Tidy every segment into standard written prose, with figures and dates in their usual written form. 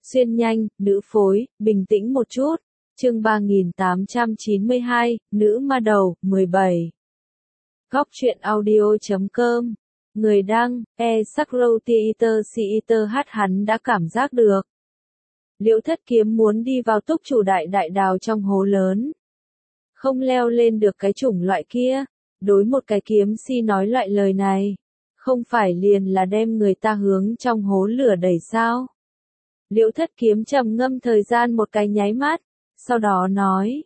Xuyên nhanh, nữ phối, bình tĩnh một chút. Chương 3892, nữ ma đầu, 17. Góc truyện audio.com. Người đăng, Sakrotiiter hắn đã cảm giác được. Liễu Thất Kiếm muốn đi vào túc chủ đại đào trong hố lớn. Không leo lên được cái chủng loại kia. Đối một cái kiếm si nói loại lời này. Không phải liền là đem người ta hướng trong hố lửa đẩy sao? Liễu Thất Kiếm trầm ngâm thời gian một cái nháy mắt. Sau đó nói,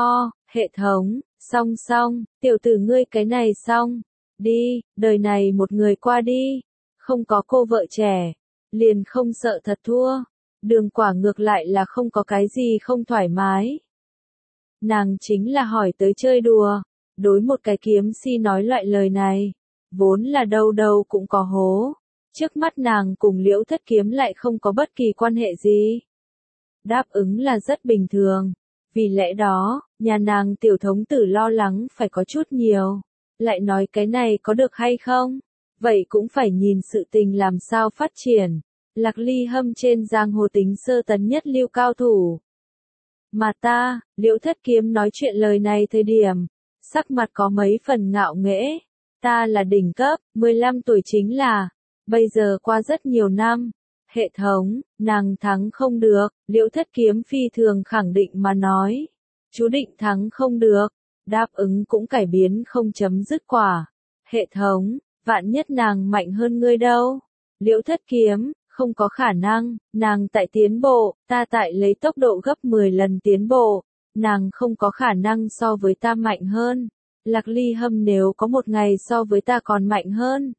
hệ thống, xong, tiểu tử ngươi cái này xong. Đi, đời này một người qua đi. Không có cô vợ trẻ. Liền không sợ thật thua. Đường Quả ngược lại là không có cái gì không thoải mái. Nàng chính là hỏi tới chơi đùa. Đối một cái kiếm si nói loại lời này. Vốn là đâu đâu cũng có hố. Trước mắt nàng cùng Liễu Thất Kiếm lại không có bất kỳ quan hệ gì. Đáp ứng là rất bình thường. Vì lẽ đó, nhà nàng tiểu thống tử lo lắng phải có chút nhiều. Lại nói cái này có được hay không? Vậy cũng phải nhìn sự tình làm sao phát triển. Lạc Ly Hâm trên giang hồ tính sơ tấn nhất lưu cao thủ. Mà ta, Liễu Thất Kiếm nói chuyện lời này thời điểm. Sắc mặt có mấy phần ngạo nghễ. Ta là đỉnh cấp, 15 tuổi chính là. Bây giờ qua rất nhiều năm. Hệ thống, nàng thắng không được, Liễu Thất Kiếm phi thường khẳng định mà nói. Chú định thắng không được, đáp ứng cũng cải biến không chấm dứt quả. Hệ thống, vạn nhất nàng mạnh hơn ngươi đâu. Liễu Thất Kiếm, không có khả năng, nàng tại tiến bộ, ta tại lấy tốc độ gấp 10 lần tiến bộ. Nàng không có khả năng so với ta mạnh hơn. Lạc Ly Hâm nếu có một ngày so với ta còn mạnh hơn.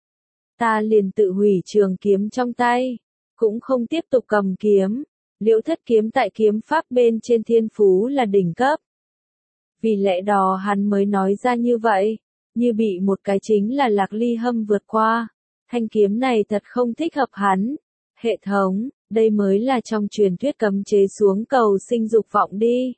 Ta liền tự hủy trường kiếm trong tay. Cũng không tiếp tục cầm kiếm. Liễu Thất Kiếm tại kiếm pháp bên trên thiên phú là đỉnh cấp. Vì lẽ đó hắn mới nói ra như vậy. Như bị một cái chính là Lạc Ly Hâm vượt qua. Thanh kiếm này thật không thích hợp hắn. Hệ thống, đây mới là trong truyền thuyết cấm chế xuống cầu sinh dục vọng đi.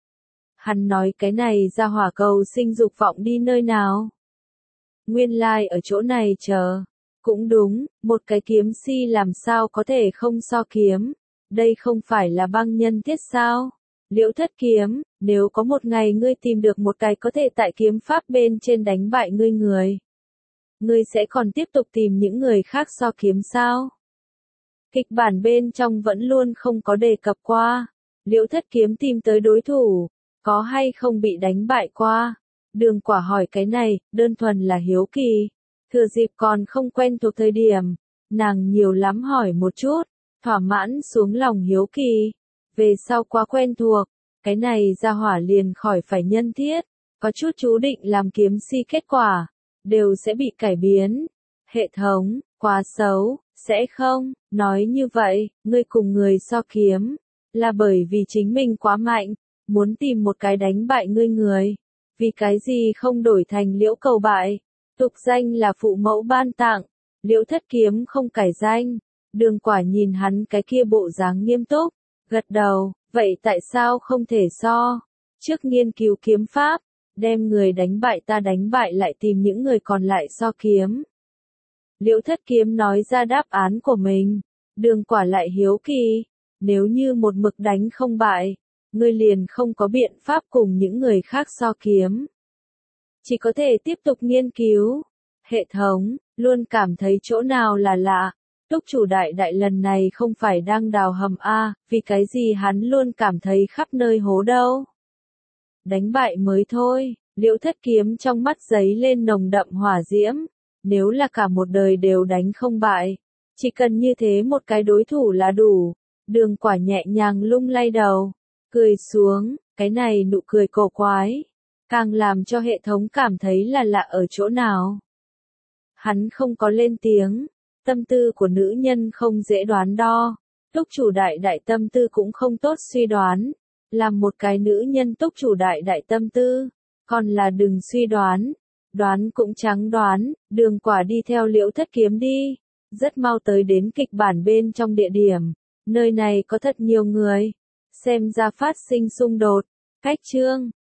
Hắn nói cái này ra hỏa cầu sinh dục vọng đi nơi nào? Nguyên lai ở chỗ này chờ. Cũng đúng, một cái kiếm si làm sao có thể không so kiếm. Đây không phải là băng nhân thiết sao? Liễu Thất Kiếm, nếu có một ngày ngươi tìm được một cái có thể tại kiếm pháp bên trên đánh bại ngươi người. Ngươi sẽ còn tiếp tục tìm những người khác so kiếm sao? Kịch bản bên trong vẫn luôn không có đề cập qua. Liễu Thất Kiếm tìm tới đối thủ, có hay không bị đánh bại qua? Đường Quả hỏi cái này, đơn thuần là hiếu kỳ. Thừa dịp còn không quen thuộc thời điểm, nàng nhiều lắm hỏi một chút, thỏa mãn xuống lòng hiếu kỳ. Về sau quá quen thuộc, cái này ra hỏa liền khỏi phải nhân thiết, có chút chú định làm kiếm si kết quả, đều sẽ bị cải biến. Hệ thống, quá xấu, sẽ không, nói như vậy, ngươi cùng người so kiếm, là bởi vì chính mình quá mạnh, muốn tìm một cái đánh bại ngươi người. Vì cái gì không đổi thành Liễu cầu bại? Tục danh là phụ mẫu ban tặng, Liễu Thất Kiếm không cải danh. Đường Quả nhìn hắn cái kia bộ dáng nghiêm túc, gật đầu, vậy tại sao không thể so? Trước nghiên cứu kiếm pháp, đem người đánh bại ta đánh bại lại tìm những người còn lại so kiếm. Liễu Thất Kiếm nói ra đáp án của mình, Đường Quả lại hiếu kỳ, nếu như một mực đánh không bại, ngươi liền không có biện pháp cùng những người khác so kiếm. Chỉ có thể tiếp tục nghiên cứu. Hệ thống, luôn cảm thấy chỗ nào là lạ. Túc chủ đại lần này không phải đang đào hầm A, vì cái gì hắn luôn cảm thấy khắp nơi hố đâu. Đánh bại mới thôi, Liễu Thất Kiếm trong mắt giấy lên nồng đậm hỏa diễm. Nếu là cả một đời đều đánh không bại, chỉ cần như thế một cái đối thủ là đủ. Đường Quả nhẹ nhàng lung lay đầu, cười xuống, cái này nụ cười cổ quái. Càng làm cho hệ thống cảm thấy là lạ ở chỗ nào. Hắn không có lên tiếng. Tâm tư của nữ nhân không dễ đoán đo. Túc chủ đại tâm tư cũng không tốt suy đoán. Làm một cái nữ nhân túc chủ đại tâm tư. Còn là đừng suy đoán. Đoán cũng trắng đoán. Đường Quả đi theo Liễu Thất Kiếm đi. Rất mau tới đến kịch bản bên trong địa điểm. Nơi này có thật nhiều người. Xem ra phát sinh xung đột. Cách chương.